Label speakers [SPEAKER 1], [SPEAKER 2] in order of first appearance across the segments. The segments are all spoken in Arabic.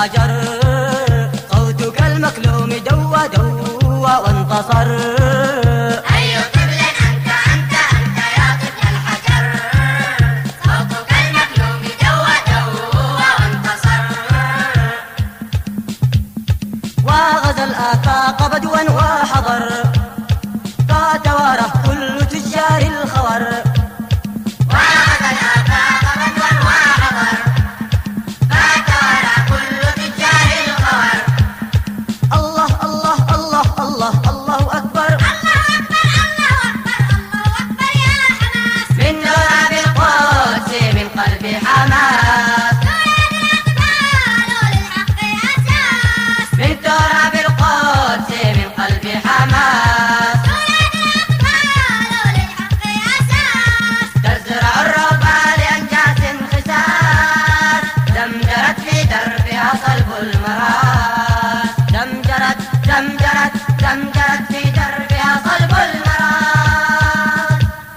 [SPEAKER 1] الحجر، صوتك المكلوم دوى دوى وانتصر.
[SPEAKER 2] أي طفل أنت أنت أنت يا طفل الحجر، صوتك المكلوم دوى دوى وانتصر.
[SPEAKER 1] وغزا الآفاق بدوا وحضر، فتواره كل تجار الخور.
[SPEAKER 2] وغزا الآفاق بدوا وحضر، فتواره كل تجار الخور.
[SPEAKER 1] الله الله الله الله الله أكبر،
[SPEAKER 2] الله أكبر الله أكبر الله أكبر يا حماس.
[SPEAKER 1] من تراب القدس من قلب حماس،
[SPEAKER 2] للحق أساس.
[SPEAKER 1] من تراب القدس من قلب حماس.
[SPEAKER 2] للحق أساس.
[SPEAKER 1] تزرع الربا لأنجاس خساس، زمجرت في دربها صلب المراس. زمجرت زمجرت زمجرت في دربها صلب المراس.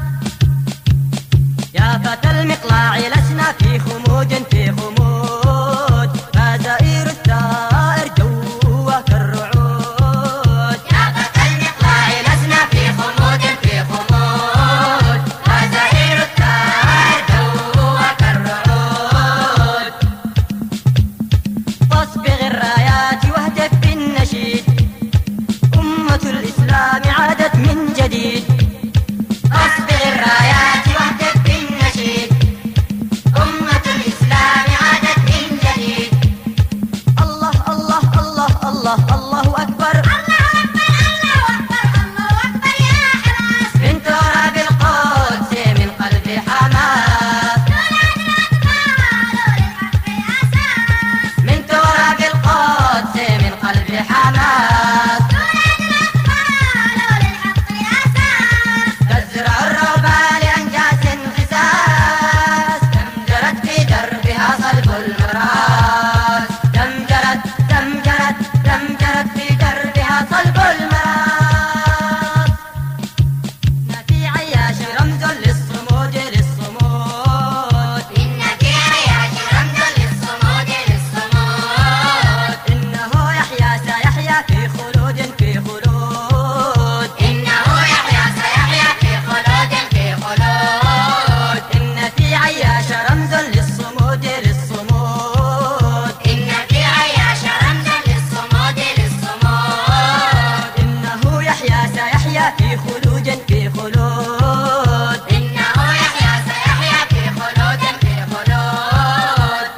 [SPEAKER 1] يا فتى المقلاع لسنا في خمود في خمود، فزائر الثائر جوه كالرعود.
[SPEAKER 2] يا فتى المقلاع لسنا في خمود في خمود،
[SPEAKER 1] وزهير الثائر جوه كالرعود. فاصبغ الرايات واهتف بالنشيد، أمة الإسلام عادت من جديد.
[SPEAKER 2] أصبغ الرايات واهتف بالنشيد، أمة الإسلام عادت من جديد.
[SPEAKER 1] الله الله الله الله الله أكبر،
[SPEAKER 2] الله أكبر الله أكبر الله أكبر يا حماس.
[SPEAKER 1] من تراب القدس من قلب حماس.
[SPEAKER 2] للحق أساس.
[SPEAKER 1] من تراب القدس من قلب حماس.
[SPEAKER 2] للحق أساس.
[SPEAKER 1] تزرع الربا لأنجاس خساس، زمجرت في دربها صلب المراس. زمجرت زمجرت زمجرت في دربها صلب المراس. في عياش رمز للصمود للصمود،
[SPEAKER 2] إن في عياش رمز للصمود للصمود.
[SPEAKER 1] إنه يحيا سيحيا في خلود في خلود.
[SPEAKER 2] إنه يحيا سيحيا في خلود في خلود.
[SPEAKER 1] إن في عياش رمز للصمود للصمود.
[SPEAKER 2] إن في عياش رمز للصمود للصمود.
[SPEAKER 1] إنه يحيا سيحيا في خلود في خلود.
[SPEAKER 2] إنه يحيا سيحيا في خلود في خلود.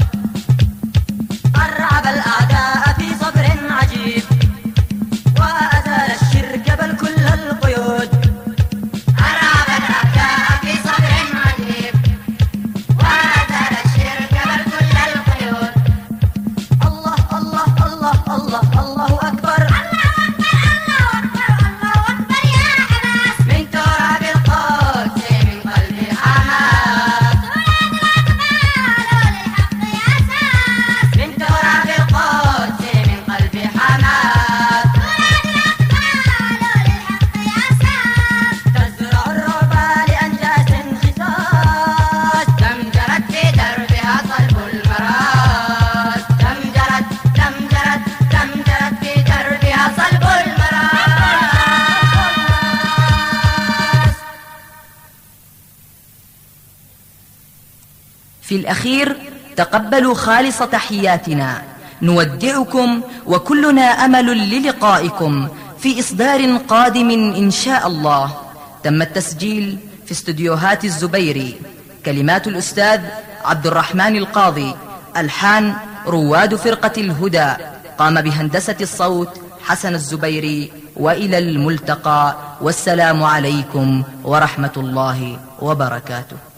[SPEAKER 1] أرعب الأعداء في صبر عجيب، وأزال الشرك بل كل القيود.
[SPEAKER 2] أرعب الأعداء في صبر عجيب، وأزال الشرك بل كل القيود.
[SPEAKER 1] الله الله الله الله الله أكبر،
[SPEAKER 2] الله أكبر الله أكبر الله أكبر يا حماس.
[SPEAKER 1] من تراب القدس من قلب حماس.
[SPEAKER 2] للحق أساس.
[SPEAKER 1] من تراب القدس من قلب حماس.
[SPEAKER 2] للحق أساس.
[SPEAKER 1] تزرع الربا لأنجاس خساس، زمجرت في دربها صلب المراس. زمجرت زمجرت زمجرت في دربها صلب المراس.
[SPEAKER 3] في الأخير تقبلوا خالص تحياتنا، نودعكم وكلنا أمل للقائكم في إصدار قادم إن شاء الله. تم التسجيل في استديوهات الزبيري. كلمات الأستاذ عبد الرحمن القاضي، ألحان رواد فرقة الهدى، قام بهندسة الصوت حسن الزبيري. وإلى الملتقى، والسلام عليكم ورحمة الله وبركاته.